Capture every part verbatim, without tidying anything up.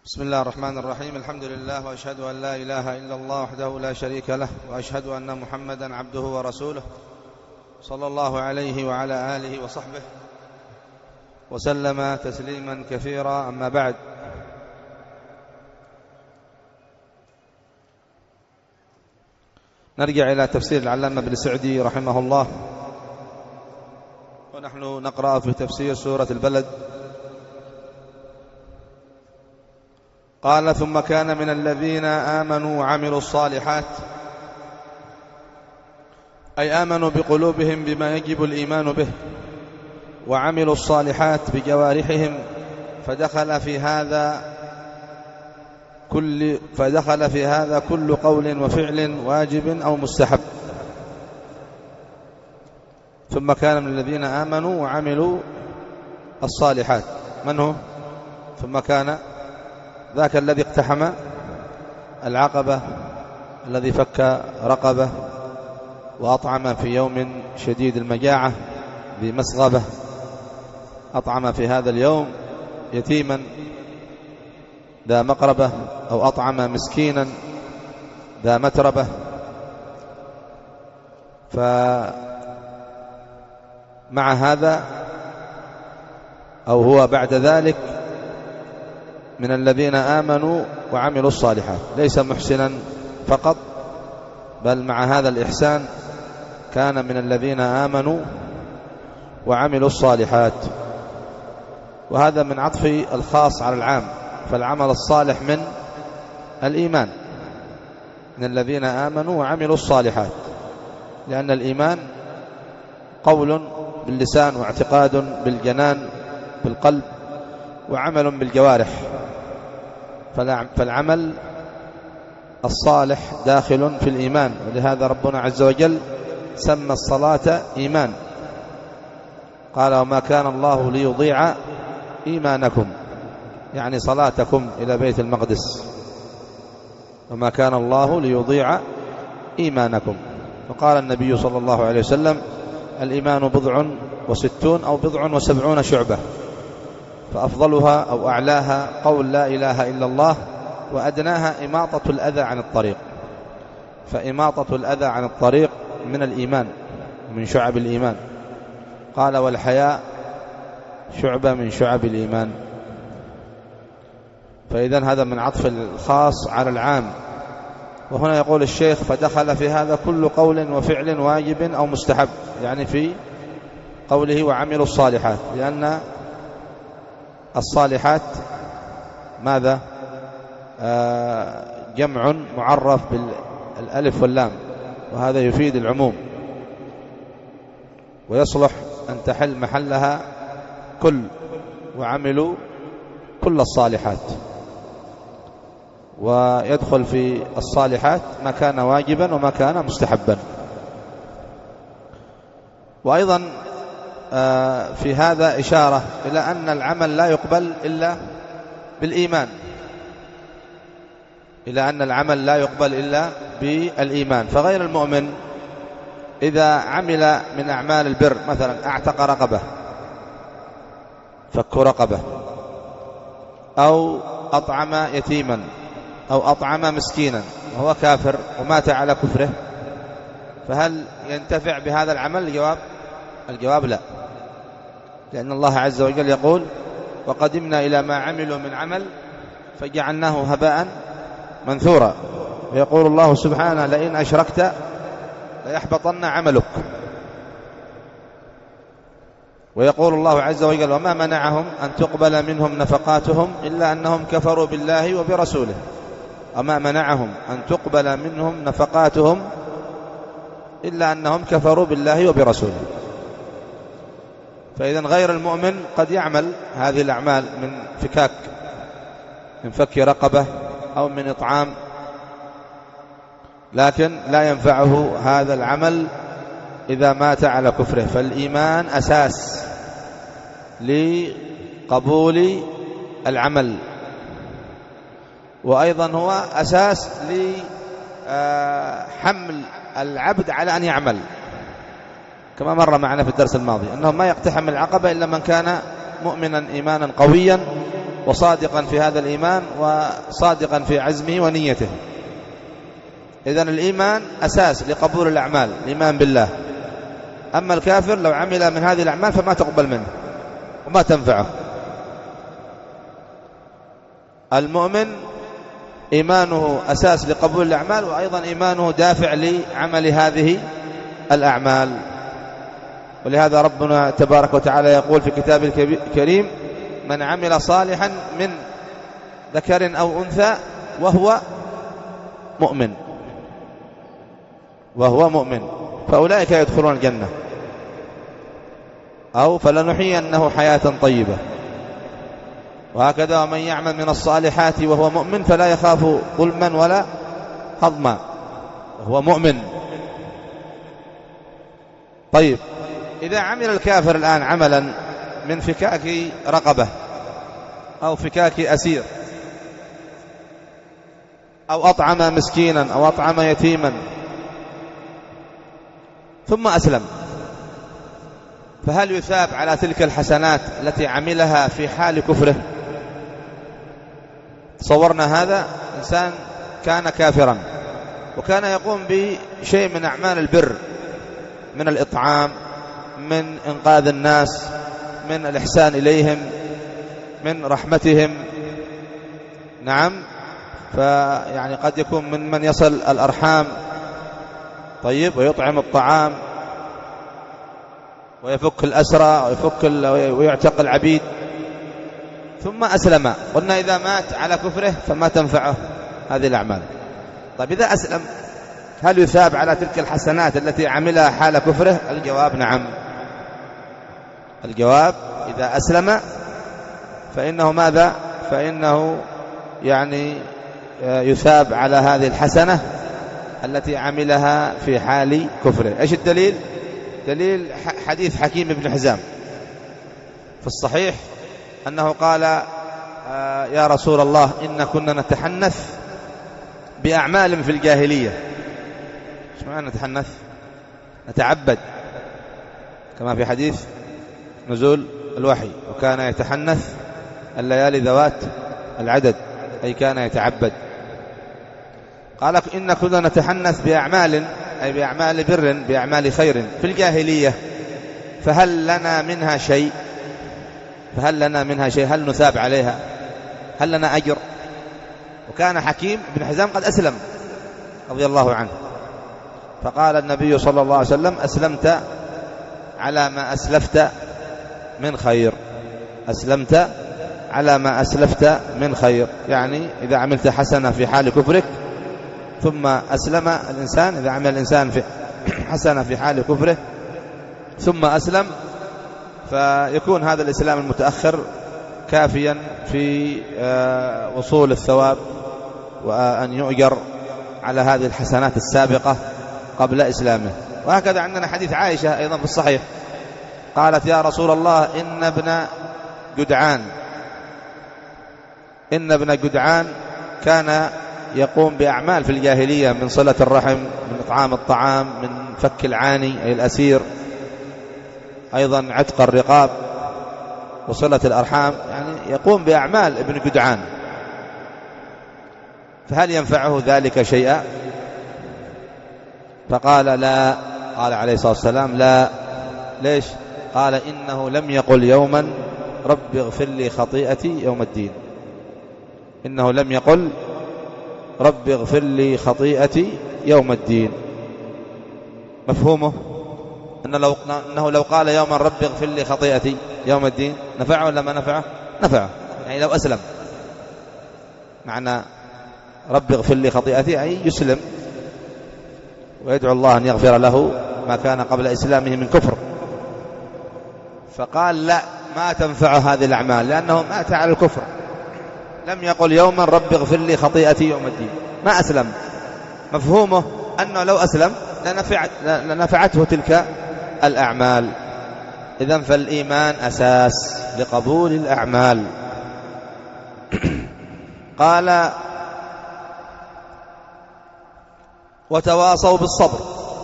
بسم الله الرحمن الرحيم. الحمد لله، وأشهد أن لا إله إلا الله وحده لا شريك له، وأشهد أن محمدا عبده ورسوله صلى الله عليه وعلى آله وصحبه وسلم تسليما كثيرا. أما بعد، نرجع إلى تفسير العلامة ابن سعدي رحمه الله، ونحن نقرأ في تفسير سورة البلد. قال: ثم كان من الذين آمنوا وعملوا الصالحات، أي آمنوا بقلوبهم بما يجب الإيمان به، وعملوا الصالحات بجوارحهم، فدخل في هذا كل فدخل في هذا كل قول وفعل واجب أو مستحب. ثم كان من الذين آمنوا وعملوا الصالحات. من هو؟ ثم كان ذاك الذي اقتحم العقبة، الذي فك رقبة، وأطعم في يوم شديد المجاعة بمسغبة، أطعم في هذا اليوم يتيما ذا مقربة، أو أطعم مسكينا ذا متربة. فمع هذا، أو هو بعد ذلك، من الذين آمنوا وعملوا الصالحات، ليس محسنا فقط، بل مع هذا الإحسان كان من الذين آمنوا وعملوا الصالحات. وهذا من عطف الخاص على العام، فالعمل الصالح من الإيمان، من الذين آمنوا وعملوا الصالحات، لأن الإيمان قول باللسان، واعتقاد بالجنان بالقلب، وعمل بالجوارح. فالعمل الصالح داخل في الإيمان، ولهذا ربنا عز وجل سمى الصلاة إيمان. قال: وما كان الله ليضيع إيمانكم، يعني صلاتكم إلى بيت المقدس. وما كان الله ليضيع إيمانكم. وقال النبي صلى الله عليه وسلم: الإيمان بضع وستون أو بضع وسبعون شعبة، فأفضلها أو أعلاها قول لا إله إلا الله، وأدناها إماطة الأذى عن الطريق. فإماطة الأذى عن الطريق من الإيمان، من شعب الإيمان. قال: والحياء شعبة من شعب الإيمان. فإذن هذا من عطف الخاص على العام. وهنا يقول الشيخ: فدخل في هذا كل قول وفعل واجب أو مستحب، يعني في قوله وعملوا الصالحات، لأن الصالحات ماذا؟ آه جمع معرف بالألف واللام، وهذا يفيد العموم، ويصلح أن تحل محلها كل، وعملوا كل الصالحات. ويدخل في الصالحات ما كان واجبا وما كان مستحبا. وأيضا في هذا إشارة إلى أن العمل لا يقبل إلا بالإيمان، إلى أن العمل لا يقبل إلا بالإيمان. فغير المؤمن إذا عمل من أعمال البر، مثلا أعتق رقبة، فك رقبة، أو أطعم يتيما، أو أطعم مسكينا، وهو كافر ومات على كفره، فهل ينتفع بهذا العمل؟ الجواب الجواب لا، لأن الله عز وجل يقول: وقدمنا إلى ما عملوا من عمل فجعلناه هباء منثورا. ويقول الله سبحانه: لئن أشركت ليحبطن عملك. ويقول الله عز وجل: وما منعهم أن تقبل منهم نفقاتهم إلا أنهم كفروا بالله وبرسوله. وما منعهم أن تقبل منهم نفقاتهم إلا أنهم كفروا بالله وبرسوله. فإذا غير المؤمن قد يعمل هذه الأعمال من فكاك، من فك رقبة، أو من إطعام، لكن لا ينفعه هذا العمل إذا مات على كفره. فالإيمان أساس لقبول العمل، وأيضا هو أساس لحمل العبد على أن يعمل، كما مر معنا في الدرس الماضي أنه ما يقتحم العقبة إلا من كان مؤمنا إيمانا قويا وصادقا في هذا الإيمان وصادقا في عزمه ونيته. إذن الإيمان أساس لقبول الأعمال، الإيمان بالله. أما الكافر لو عمل من هذه الأعمال فما تقبل منه وما تنفعه. المؤمن إيمانه أساس لقبول الأعمال، وأيضا إيمانه دافع لعمل هذه الأعمال. ولهذا ربنا تبارك وتعالى يقول في كتابه الكريم: من عمل صالحا من ذكر أو أنثى وهو مؤمن وهو مؤمن فأولئك يدخلون الجنة، أو فلنحيينه حياة طيبة. وهكذا: ومن يعمل من الصالحات وهو مؤمن فلا يخاف ظلما ولا هضما، وهو مؤمن. طيب، إذا عمل الكافر الآن عملا من فكاك رقبة أو فكاك أسير أو أطعم مسكينا أو أطعم يتيما ثم أسلم، فهل يثاب على تلك الحسنات التي عملها في حال كفره؟ تصورنا هذا إنسان كان كافرا وكان يقوم بشيء من أعمال البر، من الإطعام، من إنقاذ الناس، من الإحسان إليهم، من رحمتهم. نعم، فيعني قد يكون من من يصل الأرحام، طيب، ويطعم الطعام ويفك الأسرى ويفك ويعتق العبيد، ثم أسلم. قلنا إذا مات على كفره فما تنفعه هذه الأعمال. طيب، إذا أسلم هل يثاب على تلك الحسنات التي عملها حال كفره؟ الجواب نعم. الجواب إذا أسلم فإنه ماذا؟ فإنه يعني يثاب على هذه الحسنة التي عملها في حال كفره. إيش الدليل؟ دليل حديث حكيم بن حزام في الصحيح أنه قال: آه يا رسول الله، إن كنا نتحنث بأعمال في الجاهلية. إيش معنى نتحنث؟ نتعبد، كما في حديث نزول الوحي: وكان يتحنث الليالي ذوات العدد، أي كان يتعبد. قال: إن كنا نتحنث بأعمال، أي بأعمال بر، بأعمال خير في الجاهلية، فهل لنا منها شيء؟ فهل لنا منها شيء؟ هل نثاب عليها؟ هل لنا أجر؟ وكان حكيم بن حزام قد أسلم رضي الله عنه، فقال النبي صلى الله عليه وسلم: أسلمت على ما أسلفت من خير، أسلمت على ما أسلفت من خير. يعني إذا عملت حسنة في حال كفرك ثم أسلم الإنسان، إذا عمل الإنسان في حسنة في حال كفره ثم أسلم، فيكون هذا الإسلام المتأخر كافيا في وصول الثواب وأن يؤجر على هذه الحسنات السابقة قبل إسلامه. وهكذا عندنا حديث عائشة أيضا في الصحيح، قالت: يا رسول الله، إن ابن جدعان إن ابن جدعان كان يقوم بأعمال في الجاهلية من صلة الرحم، من إطعام الطعام، من فك العاني أي الأسير، أيضا عتق الرقاب وصلة الأرحام، يعني يقوم بأعمال ابن جدعان، فهل ينفعه ذلك شيئا؟ فقال: لا. قال عليه الصلاة والسلام: لا. ليش؟ قال: إنه لم يقل يوما رب اغفر لي خطيئتي يوم الدين. إنه لم يقل رب اغفر لي خطيئتي يوم الدين. مفهومه إن لو أنه لو قال يوما رب اغفر لي خطيئتي يوم الدين نفعه ولا ما نفعه؟ نفعه. يعني لو أسلم، معنى رب اغفر لي خطيئتي أي يسلم ويدعو الله أن يغفر له ما كان قبل إسلامه من كفر. فقال: لا، ما تنفع هذه الأعمال، لأنه مات على الكفر، لم يقل يوما رب اغفر لي خطيئتي يوم الدين، ما أسلم. مفهومه أنه لو أسلم لنفعت لنفعته تلك الأعمال. إذن فالإيمان أساس لقبول الأعمال. قال: وتواصوا بالصبر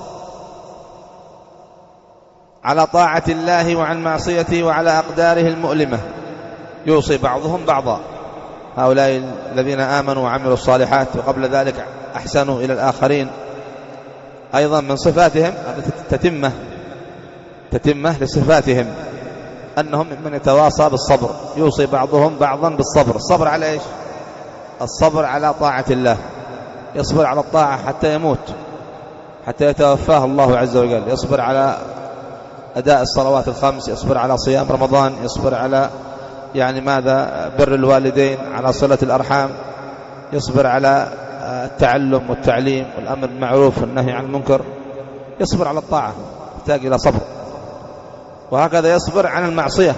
على طاعة الله وعن معصيته وعلى أقداره المؤلمة، يوصي بعضهم بعضا. هؤلاء الذين آمنوا وعملوا الصالحات وقبل ذلك أحسنوا إلى الآخرين، أيضا من صفاتهم تتمة تتمة لصفاتهم أنهم من يتواصى بالصبر، يوصي بعضهم بعضا بالصبر. الصبر على إيش؟ الصبر على طاعة الله، يصبر على الطاعة حتى يموت، حتى يتوفاه الله عز وجل، يصبر على أداء الصلوات الخمس، يصبر على صيام رمضان، يصبر على يعني ماذا بر الوالدين، على صلة الأرحام، يصبر على التعلم والتعليم والأمر بالمعروف والنهي عن المنكر، يصبر على الطاعة، يحتاج إلى صبر. وهكذا يصبر عن المعصية،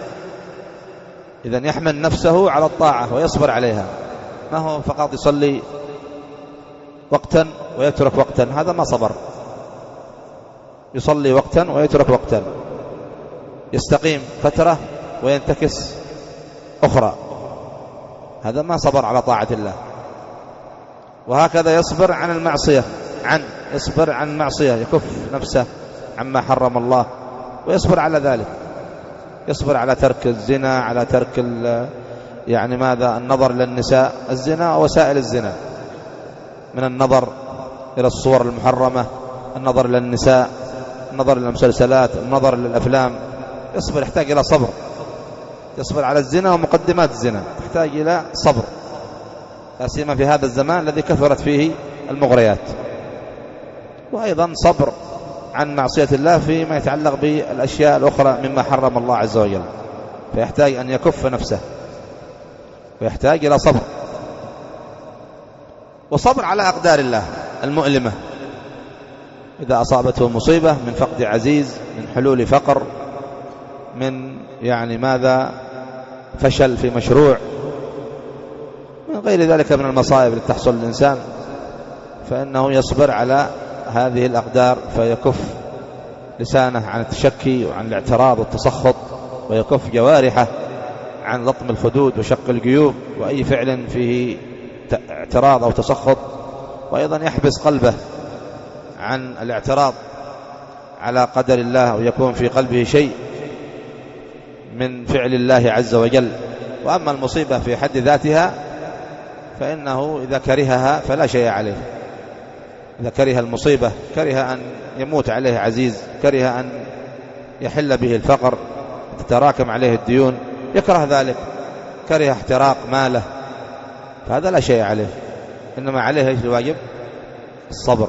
إذن يحمل نفسه على الطاعة ويصبر عليها، ما هو فقط يصلي وقتا ويترك وقتا، هذا ما صبر. يصلي وقتا ويترك وقتا، يستقيم فترة وينتكس أخرى، هذا ما صبر على طاعة الله. وهكذا يصبر عن المعصية، عن يصبر عن المعصية، يكف نفسه عما حرم الله ويصبر على ذلك، يصبر على ترك الزنا، على ترك يعني ماذا النظر للنساء، الزنا ووسائل الزنا من النظر إلى الصور المحرمة، النظر للنساء، النظر للمسلسلات، النظر للأفلام، يصبر، يحتاج إلى صبر. يصبر على الزنا ومقدمات الزنا، تحتاج إلى صبر، لا سيما في هذا الزمان الذي كثرت فيه المغريات. وأيضا صبر عن معصية الله فيما يتعلق بالأشياء الأخرى مما حرم الله عز وجل، فيحتاج أن يكف نفسه ويحتاج إلى صبر. وصبر على أقدار الله المؤلمة، إذا أصابته مصيبة من فقد عزيز، من حلول فقر، من يعني ماذا فشل في مشروع، من غير ذلك من المصائب التي تحصل للإنسان، فإنه يصبر على هذه الأقدار، فيكف لسانه عن التشكي وعن الاعتراض والتسخط، ويكف جوارحه عن لطم الخدود وشق الجيوب وأي فعل فيه اعتراض أو تسخط. وأيضا يحبس قلبه عن الاعتراض على قدر الله، أو يكون في قلبه شيء من فعل الله عز وجل. وأما المصيبة في حد ذاتها فإنه إذا كرهها فلا شيء عليه، إذا كره المصيبة، كره أن يموت عليه عزيز، كره أن يحل به الفقر، تتراكم عليه الديون، يكره ذلك، كره احتراق ماله، فهذا لا شيء عليه، إنما عليه ايش الواجب؟ الصبر.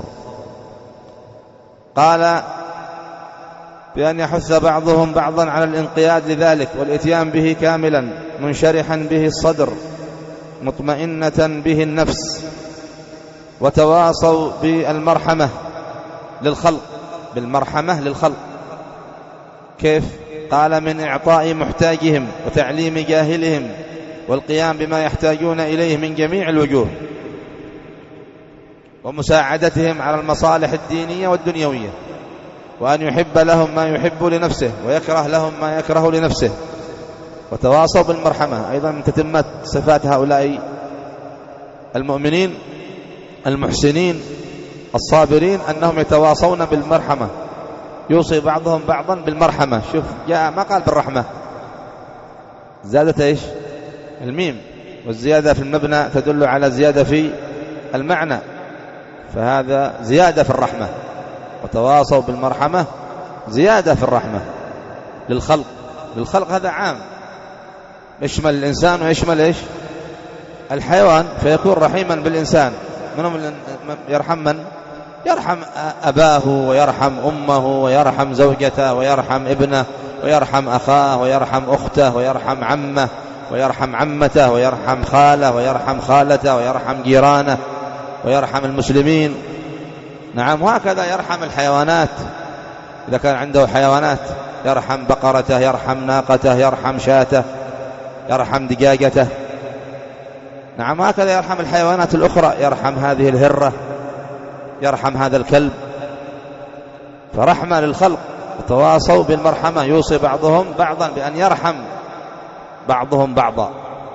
قال بأن يحث بعضهم بعضا على الانقياد لذلك والإتيان به كاملا، منشرحا به الصدر، مطمئنة به النفس، وتواصوا بالمرحمة للخلق، بالمرحمة للخلق. كيف؟ قال من إعطاء محتاجهم وتعليم جاهلهم والقيام بما يحتاجون إليه من جميع الوجوه، ومساعدتهم على المصالح الدينية والدنيوية، وأن يحب لهم ما يحب لنفسه ويكره لهم ما يكره لنفسه. وتواصوا بالمرحمة أيضا من تتمة صفات هؤلاء المؤمنين المحسنين الصابرين، أنهم يتواصون بالمرحمة، يوصي بعضهم بعضا بالمرحمة. شوف جاء ما قال بالرحمة، زادت إيش؟ الميم، والزيادة في المبنى تدل على زيادة في المعنى، فهذا زيادة في الرحمة. وتواصوا بالمرحمة زيادة في الرحمة للخلق، للخلق هذا عام، يشمل الإنسان ويشمل إيش؟ الحيوان، فيكون رحيما بالإنسان. منهم يرحم من؟ يرحم أباه ويرحم أمه ويرحم زوجته ويرحم ابنه ويرحم أخاه ويرحم أخته ويرحم عمه ويرحم عمته ويرحم خاله ويرحم خالته ويرحم جيرانه ويرحم المسلمين. نعم، وهكذا يرحم الحيوانات، إذا كان عنده حيوانات يرحم بقرته، يرحم ناقته، يرحم شاته، يرحم دجاجته. نعم، هكذا يرحم الحيوانات الأخرى، يرحم هذه الهرة، يرحم هذا الكلب. فرحمة للخلق، تواصوا بالمرحمة، يوصي بعضهم بعضا بأن يرحم بعضهم بعضا.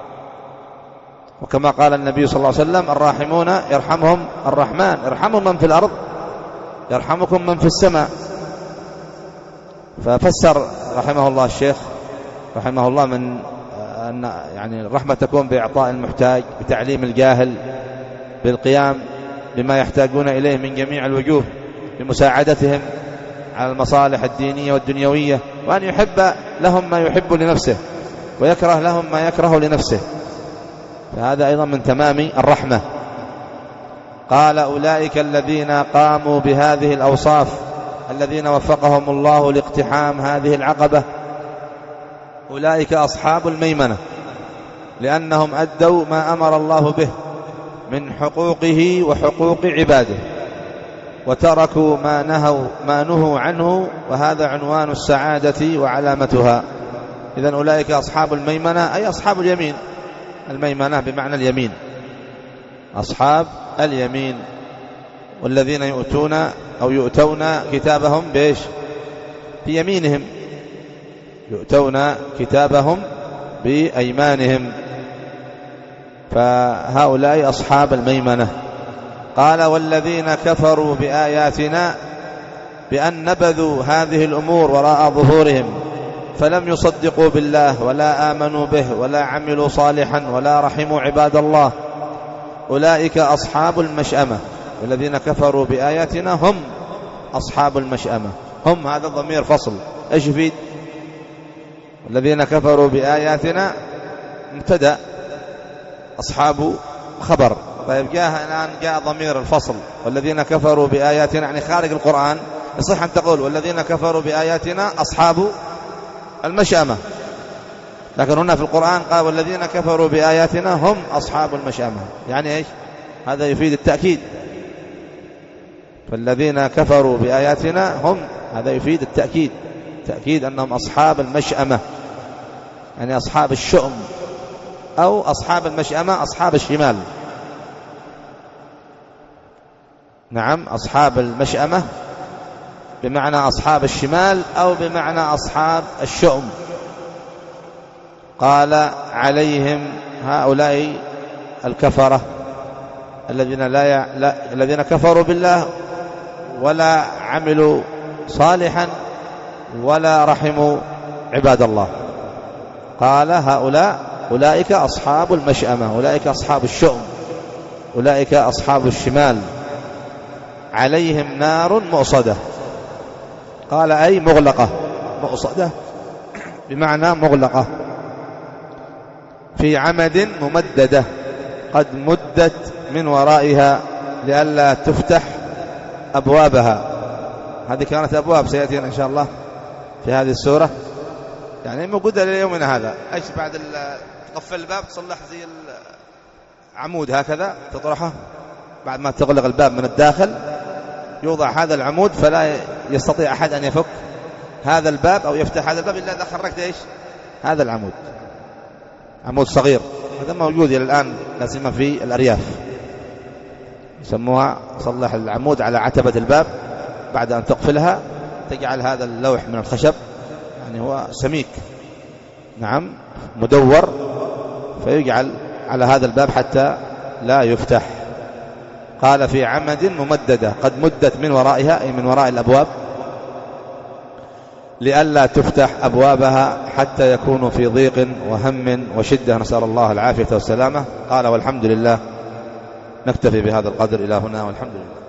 وكما قال النبي صلى الله عليه وسلم الراحمون يرحمهم الرحمن، ارحموا من في الأرض يرحمكم من في السماء. ففسر رحمه الله الشيخ رحمه الله من أن يعني الرحمة تكون بإعطاء المحتاج، بتعليم الجاهل، بالقيام بما يحتاجون إليه من جميع الوجوه، بمساعدتهم على المصالح الدينية والدنيوية، وأن يحب لهم ما يحب لنفسه ويكره لهم ما يكره لنفسه، فهذا أيضا من تمام الرحمة. قال أولئك الذين قاموا بهذه الأوصاف الذين وفقهم الله لاقتحام هذه العقبة، أولئك أصحاب الميمنة، لأنهم أدوا ما أمر الله به من حقوقه وحقوق عباده، وتركوا ما نهوا ما نهوا عنه، وهذا عنوان السعادة وعلامتها. إذن أولئك أصحاب الميمنة أي أصحاب اليمين، الميمنة بمعنى اليمين، أصحاب اليمين، والذين يؤتون أو يؤتون كتابهم بإيش؟ بيمينهم، يؤتون كتابهم بأيمانهم، فهؤلاء أصحاب الميمنة. قال والذين كفروا بآياتنا بأن نبذوا هذه الأمور وراء ظهورهم فلم يصدقوا بالله ولا آمنوا به ولا عملوا صالحا ولا رحموا عباد الله، أولئك أصحاب المشأمة. والذين كفروا بآياتنا هم أصحاب المشأمة، هم هذا الضمير فصل، إيش يفيد؟ الذين كفروا بآياتنا مبتدأ، أصحاب خبر. طيب جاء الآن جاء ضمير الفصل، والذين كفروا بآياتنا يعني خارج القرآن، يصح أن تقول والذين كفروا بآياتنا أصحاب المشأمة، لكن هنا في القرآن قال والذين كفروا بآياتنا هم أصحاب المشأمة، يعني إيش؟ هذا يفيد التأكيد، فالذين كفروا بآياتنا هم، هذا يفيد التأكيد، تأكيد أنهم أصحاب المشأمة، يعني أصحاب الشؤم، أو أصحاب المشأمة أصحاب الشمال. نعم، أصحاب المشأمة بمعنى أصحاب الشمال، أو بمعنى أصحاب الشؤم. قال عليهم هؤلاء الكفرة الذين لا, ي... لا الذين كفروا بالله ولا عملوا صالحا ولا رحموا عباد الله. قال هؤلاء أولئك أصحاب المشأمة، أولئك أصحاب الشؤم، أولئك أصحاب الشمال، عليهم نار مؤصدة. قال أي مغلقة، مؤصدة بمعنى مغلقة، في عمد ممددة قد مدت من ورائها لئلا تفتح أبوابها. هذه كانت أبواب سيأتينا إن شاء الله في هذه السورة، يعني موجودة ليومنا هذا. ايش بعد تقفل الباب تصلح زي العمود هكذا، تطرحه بعد ما تغلق الباب من الداخل، يوضع هذا العمود فلا يستطيع أحد أن يفك هذا الباب أو يفتح هذا الباب إلا إذا خرجت ايش؟ هذا العمود، عمود صغير، هذا موجود إلى الآن لا سيما في الأرياف، يسموها صلح العمود على عتبة الباب، بعد أن تقفلها تجعل هذا اللوح من الخشب، يعني هو سميك، نعم مدور، فيجعل على هذا الباب حتى لا يفتح. قال في عمد ممددة قد مدت من ورائها أي من وراء الأبواب، لئلا تفتح أبوابها حتى يكونوا في ضيق وهم وشدة، نسأل الله العافية والسلامة. قال والحمد لله. نكتفي بهذا القدر إلى هنا والحمد لله.